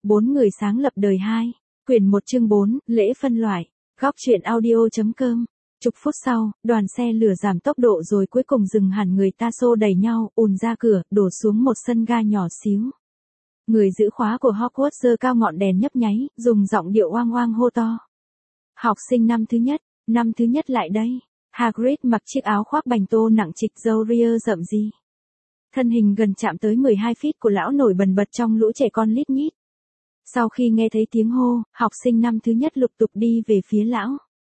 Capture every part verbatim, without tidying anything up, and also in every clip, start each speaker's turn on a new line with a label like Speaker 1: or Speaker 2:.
Speaker 1: Bốn người sáng lập đời hai. Quyển một chương bốn, lễ phân loại. Góc truyện audio.com. Chục phút sau, đoàn xe lửa giảm tốc độ rồi cuối cùng dừng hẳn, người ta xô đẩy nhau, ùn ra cửa, đổ xuống một sân ga nhỏ xíu. Người giữ khóa của Hogwarts giơ cao ngọn đèn nhấp nháy, dùng giọng điệu oang oang hô to. Học sinh năm thứ nhất, năm thứ nhất lại đây. Hagrid mặc chiếc áo khoác bành tô nặng trịch, râu ria rậm ri. Thân hình gần chạm tới mười hai feet của lão nổi bần bật trong lũ trẻ con lít nhít. Sau khi nghe thấy tiếng hô, học sinh năm thứ nhất lục tục đi về phía lão.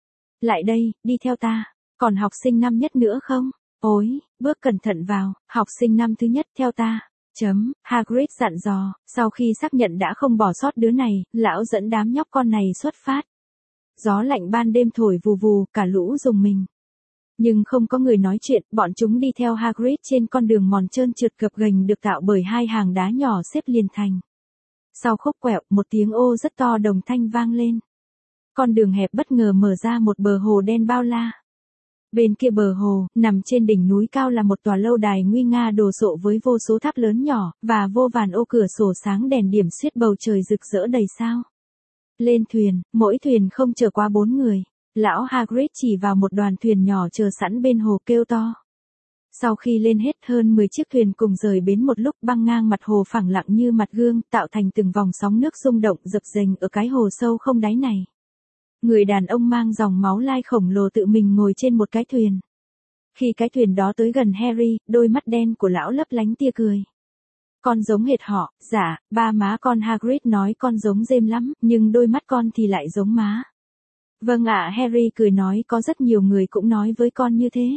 Speaker 1: Lại đây, đi theo ta, còn học sinh năm nhất nữa không? Ối, bước cẩn thận vào, học sinh năm thứ nhất theo ta. Chấm, Hagrid dặn dò, sau khi xác nhận đã không bỏ sót đứa này, lão dẫn đám nhóc con này xuất phát. Gió lạnh ban đêm thổi vù vù, cả lũ rùng mình. Nhưng không có người nói chuyện, bọn chúng đi theo Hagrid trên con đường mòn trơn trượt gập ghềnh được tạo bởi hai hàng đá nhỏ xếp liền thành. Sau khúc quẹo, một tiếng ô rất to đồng thanh vang lên. Con đường hẹp bất ngờ mở ra một bờ hồ đen bao la. Bên kia bờ hồ, nằm trên đỉnh núi cao là một tòa lâu đài nguy nga đồ sộ với vô số tháp lớn nhỏ, và vô vàn ô cửa sổ sáng đèn điểm xuyết bầu trời rực rỡ đầy sao. Lên thuyền, mỗi thuyền không chở quá bốn người. Lão Hagrid chỉ vào một đoàn thuyền nhỏ chờ sẵn bên hồ kêu to. Sau khi lên hết hơn mười chiếc thuyền cùng rời bến một lúc, băng ngang mặt hồ phẳng lặng như mặt gương, tạo thành từng vòng sóng nước rung động dập dềnh ở cái hồ sâu không đáy này. Người đàn ông mang dòng máu lai khổng lồ tự mình ngồi trên một cái thuyền. Khi cái thuyền đó tới gần Harry, đôi mắt đen của lão lấp lánh tia cười. Con giống hệt họ, dạ, ba má con. Hagrid nói con giống James lắm, nhưng đôi mắt con thì lại giống má. Vâng ạ, Harry cười nói, có rất nhiều người cũng nói với con như thế.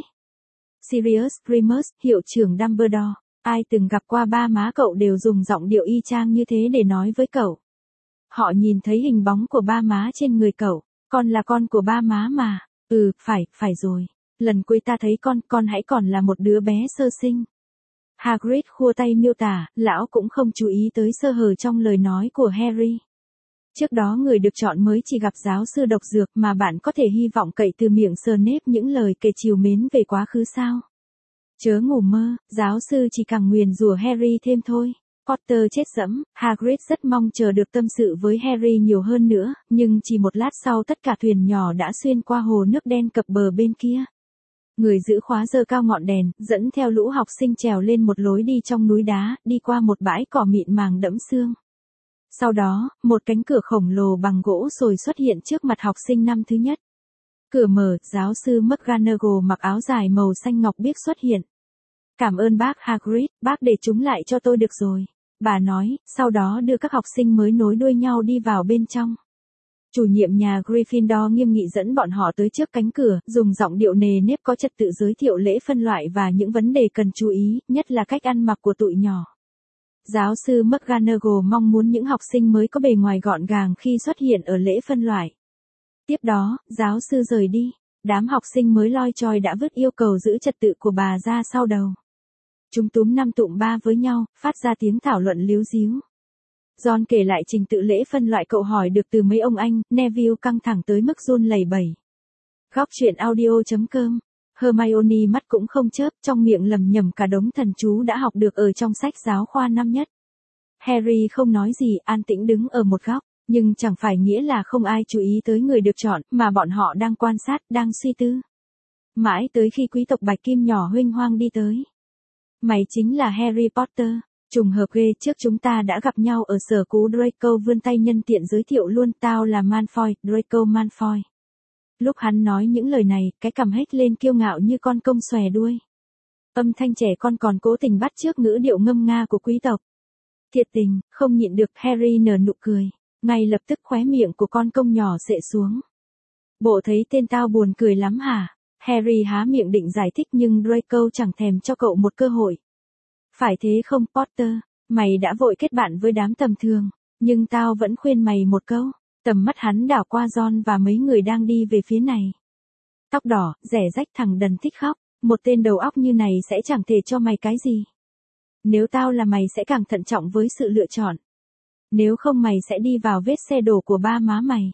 Speaker 1: Sirius Remus, hiệu trưởng Dumbledore, ai từng gặp qua ba má cậu đều dùng giọng điệu y chang như thế để nói với cậu. Họ nhìn thấy hình bóng của ba má trên người cậu, con là con của ba má mà. Ừ, phải, phải rồi. Lần cuối ta thấy con, con hãy còn là một đứa bé sơ sinh. Hagrid khua tay miêu tả, lão cũng không chú ý tới sơ hở trong lời nói của Harry. Trước đó người được chọn mới chỉ gặp giáo sư độc dược, mà bạn có thể hy vọng cậy từ miệng Snape những lời kể trìu mến về quá khứ sao? Chớ ngủ mơ, giáo sư chỉ càng nguyền rủa Harry thêm thôi. Potter chết dẫm, Hagrid rất mong chờ được tâm sự với Harry nhiều hơn nữa, nhưng chỉ một lát sau tất cả thuyền nhỏ đã xuyên qua hồ nước đen cập bờ bên kia. Người giữ khóa giơ cao ngọn đèn, dẫn theo lũ học sinh trèo lên một lối đi trong núi đá, đi qua một bãi cỏ mịn màng đẫm sương. Sau đó, một cánh cửa khổng lồ bằng gỗ sồi xuất hiện trước mặt học sinh năm thứ nhất. Cửa mở, giáo sư McGonagall mặc áo dài màu xanh ngọc biếc xuất hiện. Cảm ơn bác Hagrid, bác để chúng lại cho tôi được rồi. Bà nói, sau đó đưa các học sinh mới nối đuôi nhau đi vào bên trong. Chủ nhiệm nhà Gryffindor nghiêm nghị dẫn bọn họ tới trước cánh cửa, dùng giọng điệu nề nếp có trật tự giới thiệu lễ phân loại và những vấn đề cần chú ý, nhất là cách ăn mặc của tụi nhỏ. Giáo sư McGonagall mong muốn những học sinh mới có bề ngoài gọn gàng khi xuất hiện ở lễ phân loại. Tiếp đó, giáo sư rời đi. Đám học sinh mới loi choi đã vứt yêu cầu giữ trật tự của bà ra sau đầu. Chúng túm năm tụm ba với nhau, phát ra tiếng thảo luận líu ríu. John kể lại trình tự lễ phân loại cậu hỏi được từ mấy ông anh, Neville căng thẳng tới mức run lẩy bẩy. Góc truyện audio.com. Hermione mắt cũng không chớp, trong miệng lẩm nhẩm cả đống thần chú đã học được ở trong sách giáo khoa năm nhất. Harry không nói gì, an tĩnh đứng ở một góc, nhưng chẳng phải nghĩa là không ai chú ý tới người được chọn, mà bọn họ đang quan sát, đang suy tư. Mãi tới khi quý tộc Bạch Kim nhỏ huênh hoang đi tới. Mày chính là Harry Potter. Trùng hợp ghê, trước chúng ta đã gặp nhau ở sở cú. Draco vươn tay nhân tiện giới thiệu luôn, tao là Malfoy, Draco Malfoy. Lúc hắn nói những lời này, cái cằm hếch lên kiêu ngạo như con công xòe đuôi. Âm thanh trẻ con còn cố tình bắt chước ngữ điệu ngâm nga của quý tộc. Thiệt tình, không nhịn được, Harry nở nụ cười. Ngay lập tức khóe miệng của con công nhỏ xệ xuống. Bộ thấy tên tao buồn cười lắm hả? Harry há miệng định giải thích nhưng Draco chẳng thèm cho cậu một cơ hội. Phải thế không, Potter? Mày đã vội kết bạn với đám tầm thường, nhưng tao vẫn khuyên mày một câu. Tầm mắt hắn đảo qua John và mấy người đang đi về phía này. Tóc đỏ, rẻ rách, thằng đần thích khóc, một tên đầu óc như này sẽ chẳng thể cho mày cái gì. Nếu tao là mày sẽ càng thận trọng với sự lựa chọn. Nếu không mày sẽ đi vào vết xe đổ của ba má mày.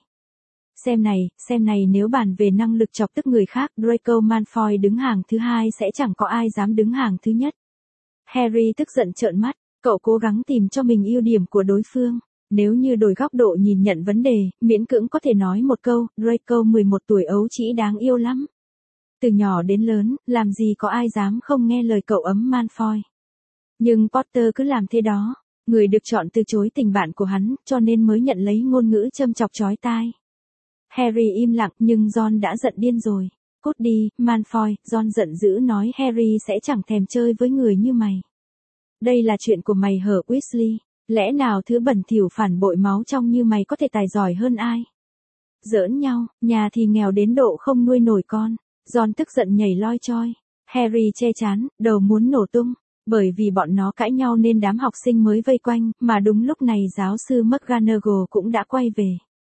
Speaker 1: Xem này, xem này, nếu bàn về năng lực chọc tức người khác, Draco Malfoy đứng hàng thứ hai sẽ chẳng có ai dám đứng hàng thứ nhất. Harry tức giận trợn mắt, cậu cố gắng tìm cho mình ưu điểm của đối phương. Nếu như đổi góc độ nhìn nhận vấn đề, miễn cưỡng có thể nói một câu, Draco mười một tuổi ấu trĩ đáng yêu lắm. Từ nhỏ đến lớn, làm gì có ai dám không nghe lời cậu ấm Malfoy. Nhưng Potter cứ làm thế đó, người được chọn từ chối tình bạn của hắn, cho nên mới nhận lấy ngôn ngữ châm chọc chói tai. Harry im lặng nhưng Ron đã giận điên rồi. Cút đi, Malfoy, Ron giận dữ nói Harry sẽ chẳng thèm chơi với người như mày. Đây là chuyện của mày hở Weasley, lẽ nào thứ bẩn thỉu phản bội máu trong như mày có thể tài giỏi hơn ai? Giỡn nhau, nhà thì nghèo đến độ không nuôi nổi con. Ron tức giận nhảy loi choi. Harry che chán, đầu muốn nổ tung. Bởi vì bọn nó cãi nhau nên đám học sinh mới vây quanh, mà đúng lúc này giáo sư McGonagall cũng đã quay về.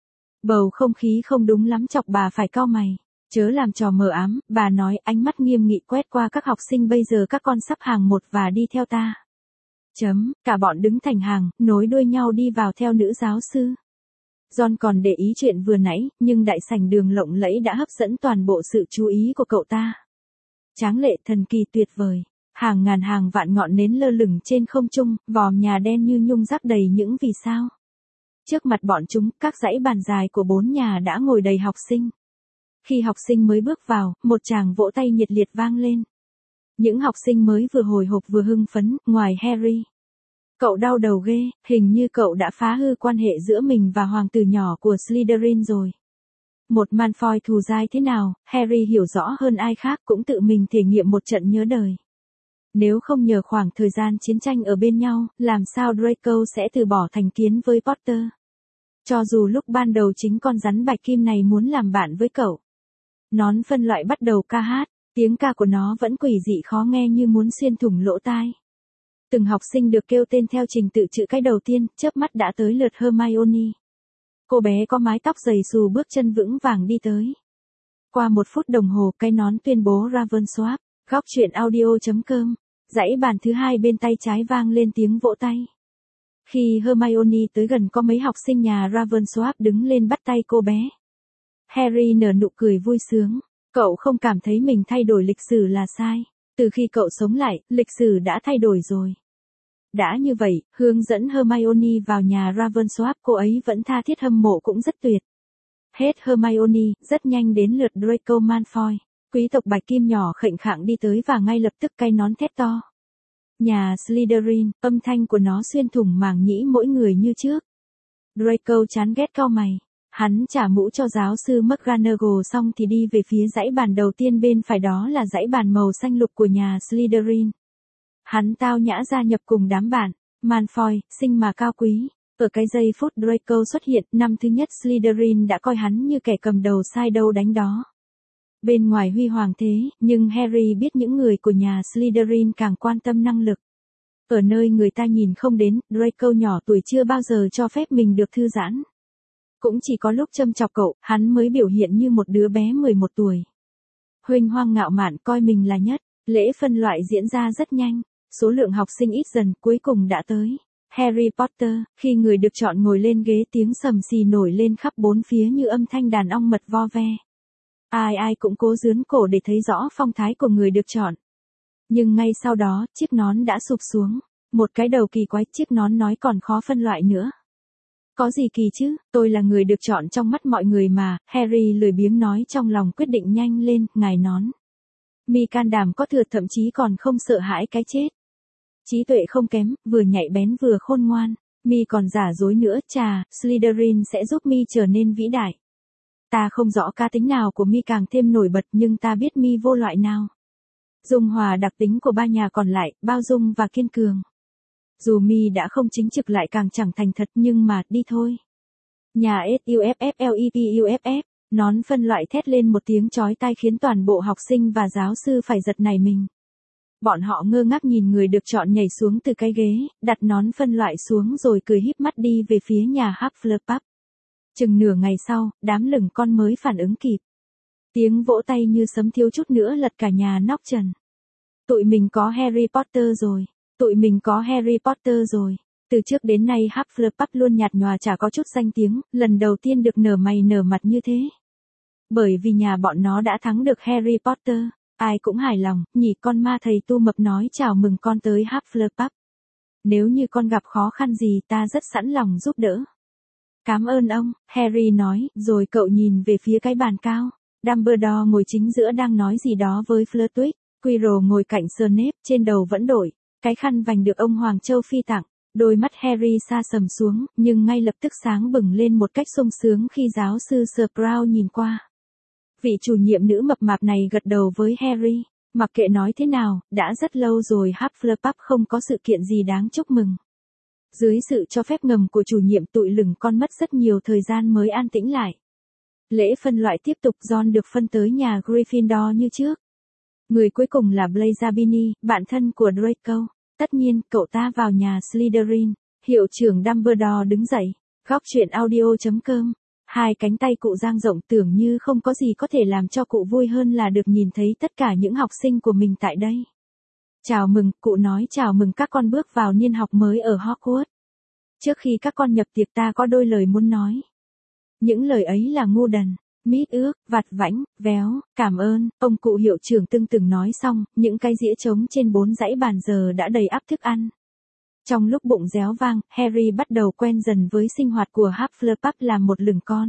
Speaker 1: Bầu không khí không đúng lắm chọc bà phải cau mày. Chớ làm trò mờ ám, bà nói ánh mắt nghiêm nghị quét qua các học sinh bây giờ các con sắp hàng một và đi theo ta. Chấm, cả bọn đứng thành hàng, nối đuôi nhau đi vào theo nữ giáo sư. Ron còn để ý chuyện vừa nãy, nhưng đại sảnh đường lộng lẫy đã hấp dẫn toàn bộ sự chú ý của cậu ta. Tráng lệ thần kỳ tuyệt vời. Hàng ngàn hàng vạn ngọn nến lơ lửng trên không trung, vòm nhà đen như nhung rác đầy những vì sao. Trước mặt bọn chúng, các dãy bàn dài của bốn nhà đã ngồi đầy học sinh. Khi học sinh mới bước vào, một tràng vỗ tay nhiệt liệt vang lên. Những học sinh mới vừa hồi hộp vừa hưng phấn, ngoài Harry. Cậu đau đầu ghê, hình như cậu đã phá hư quan hệ giữa mình và hoàng tử nhỏ của Slytherin rồi. Một Malfoy thù dai thế nào, Harry hiểu rõ hơn ai khác, cũng tự mình thể nghiệm một trận nhớ đời. Nếu không nhờ khoảng thời gian chiến tranh ở bên nhau, làm sao Draco sẽ từ bỏ thành kiến với Potter? Cho dù lúc ban đầu chính con rắn bạch kim này muốn làm bạn với cậu. Nón phân loại bắt đầu ca hát, tiếng ca của nó vẫn quỷ dị khó nghe như muốn xuyên thủng lỗ tai. Từng học sinh được kêu tên theo trình tự chữ cái đầu tiên, chớp mắt đã tới lượt Hermione. Cô bé có mái tóc dày xù bước chân vững vàng đi tới. Qua một phút đồng hồ, cái nón tuyên bố Ravensworth, góc truyện audio chấm com. Dãy bàn thứ hai bên tay trái vang lên tiếng vỗ tay. Khi Hermione tới gần có mấy học sinh nhà Ravensworth đứng lên bắt tay cô bé. Harry nở nụ cười vui sướng. Cậu không cảm thấy mình thay đổi lịch sử là sai. Từ khi cậu sống lại, lịch sử đã thay đổi rồi. Đã như vậy, hướng dẫn Hermione vào nhà Ravensworth, cô ấy vẫn tha thiết hâm mộ cũng rất tuyệt. Hết Hermione, rất nhanh đến lượt Draco Malfoy. Quý tộc bạch kim nhỏ khệnh khạng đi tới và ngay lập tức cái nón thét to. Nhà Slytherin, âm thanh của nó xuyên thủng màng nhĩ mỗi người như trước. Draco chán ghét cau mày. Hắn trả mũ cho giáo sư McGonagall xong thì đi về phía dãy bàn đầu tiên bên phải, đó là dãy bàn màu xanh lục của nhà Slytherin. Hắn tao nhã gia nhập cùng đám bạn. Malfoy, xinh mà cao quý. Ở cái giây phút Draco xuất hiện, năm thứ nhất Slytherin đã coi hắn như kẻ cầm đầu sai đâu đánh đó. Bên ngoài huy hoàng thế, nhưng Harry biết những người của nhà Slytherin càng quan tâm năng lực. Ở nơi người ta nhìn không đến, Draco nhỏ tuổi chưa bao giờ cho phép mình được thư giãn. Cũng chỉ có lúc châm chọc cậu, hắn mới biểu hiện như một đứa bé mười một tuổi. Huênh hoang ngạo mạn coi mình là nhất, lễ phân loại diễn ra rất nhanh, số lượng học sinh ít dần, cuối cùng đã tới. Harry Potter, khi người được chọn ngồi lên ghế, tiếng sầm xì nổi lên khắp bốn phía như âm thanh đàn ong mật vo ve. Ai ai cũng cố giướn cổ để thấy rõ phong thái của người được chọn. Nhưng ngay sau đó, chiếc nón đã sụp xuống. Một cái đầu kỳ quái, chiếc nón nói còn khó phân loại nữa. Có gì kỳ chứ, tôi là người được chọn trong mắt mọi người mà, Harry lười biếng nói trong lòng, quyết định nhanh lên, ngài nón. Mi can đảm có thừa, thậm chí còn không sợ hãi cái chết. Trí tuệ không kém, vừa nhạy bén vừa khôn ngoan. Mi còn giả dối nữa, chà, Slytherin sẽ giúp Mi trở nên vĩ đại. Ta không rõ cá tính nào của Mi càng thêm nổi bật, nhưng ta biết Mi vô loại nào. Dung hòa đặc tính của ba nhà còn lại, bao dung và kiên cường. Dù Mi đã không chính trực lại càng chẳng thành thật, nhưng mà, đi thôi. Nhà SUFFLEPUFF, nón phân loại thét lên một tiếng chói tai khiến toàn bộ học sinh và giáo sư phải giật nảy mình. Bọn họ ngơ ngác nhìn người được chọn nhảy xuống từ cái ghế, đặt nón phân loại xuống rồi cười híp mắt đi về phía nhà Hufflepuff. Chừng nửa ngày sau, đám lửng con mới phản ứng kịp. Tiếng vỗ tay như sấm thiếu chút nữa lật cả nhà nóc trần. Tụi mình có Harry Potter rồi. Tụi mình có Harry Potter rồi. Từ trước đến nay Hufflepuff luôn nhạt nhòa chả có chút danh tiếng, lần đầu tiên được nở mày nở mặt như thế. Bởi vì nhà bọn nó đã thắng được Harry Potter, ai cũng hài lòng, nhỉ, con ma thầy tu mập nói chào mừng con tới Hufflepuff. Nếu như con gặp khó khăn gì ta rất sẵn lòng giúp đỡ. Cảm ơn ông, Harry nói, rồi cậu nhìn về phía cái bàn cao. Dumbledore ngồi chính giữa đang nói gì đó với Flitwick. Quirrell ngồi cạnh Snape, trên đầu vẫn đội cái khăn vành được ông Hoàng Châu Phi tặng. Đôi mắt Harry sa sầm xuống, nhưng ngay lập tức sáng bừng lên một cách sung sướng khi giáo sư Sprout nhìn qua. Vị chủ nhiệm nữ mập mạp này gật đầu với Harry. Mặc kệ nói thế nào, đã rất lâu rồi Hufflepuff không có sự kiện gì đáng chúc mừng. Dưới sự cho phép ngầm của chủ nhiệm tụi lửng con mất rất nhiều thời gian mới an tĩnh lại. Lễ phân loại tiếp tục, Ron được phân tới nhà Gryffindor như trước. Người cuối cùng là Blaise Zabini, bạn thân của Draco. Tất nhiên, cậu ta vào nhà Slytherin. Hiệu trưởng Dumbledore đứng dậy. Góc truyện audio chấm com. Hai cánh tay cụ dang rộng, tưởng như không có gì có thể làm cho cụ vui hơn là được nhìn thấy tất cả những học sinh của mình tại đây. Chào mừng, cụ nói, chào mừng các con bước vào niên học mới ở Hogwarts. Trước khi các con nhập tiệc ta có đôi lời muốn nói. Những lời ấy là ngu đần, mít ướt, vặt vãnh, véo, cảm ơn, ông cụ hiệu trưởng từng từng nói xong, những cái dĩa trống trên bốn dãy bàn giờ đã đầy ắp thức ăn. Trong lúc bụng réo vang, Harry bắt đầu quen dần với sinh hoạt của Hufflepuff làm một lửng con.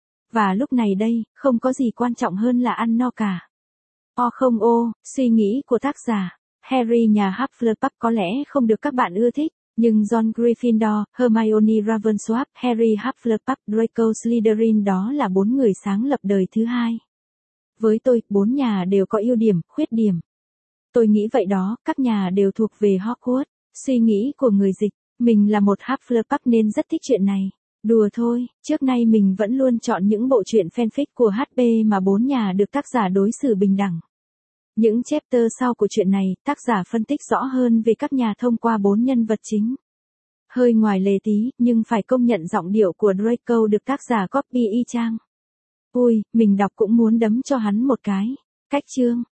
Speaker 1: Và lúc này đây, không có gì quan trọng hơn là ăn no cả. O không ô, suy nghĩ của tác giả. Harry nhà Hufflepuff có lẽ không được các bạn ưa thích, nhưng Ron Gryffindor, Hermione Ravensworth, Harry Hufflepuff, Draco Slytherin đó là bốn người sáng lập đời thứ hai. Với tôi, bốn nhà đều có ưu điểm, khuyết điểm. Tôi nghĩ vậy đó, các nhà đều thuộc về Hogwarts. Suy nghĩ của người dịch, mình là một Hufflepuff nên rất thích chuyện này. Đùa thôi, trước nay mình vẫn luôn chọn những bộ truyện fanfic của hát pê mà bốn nhà được tác giả đối xử bình đẳng. Những chapter sau của chuyện này, tác giả phân tích rõ hơn về các nhà thông qua bốn nhân vật chính. Hơi ngoài lề tí, nhưng phải công nhận giọng điệu của Draco được tác giả copy y chang. Ui, mình đọc cũng muốn đấm cho hắn một cái. Cách chương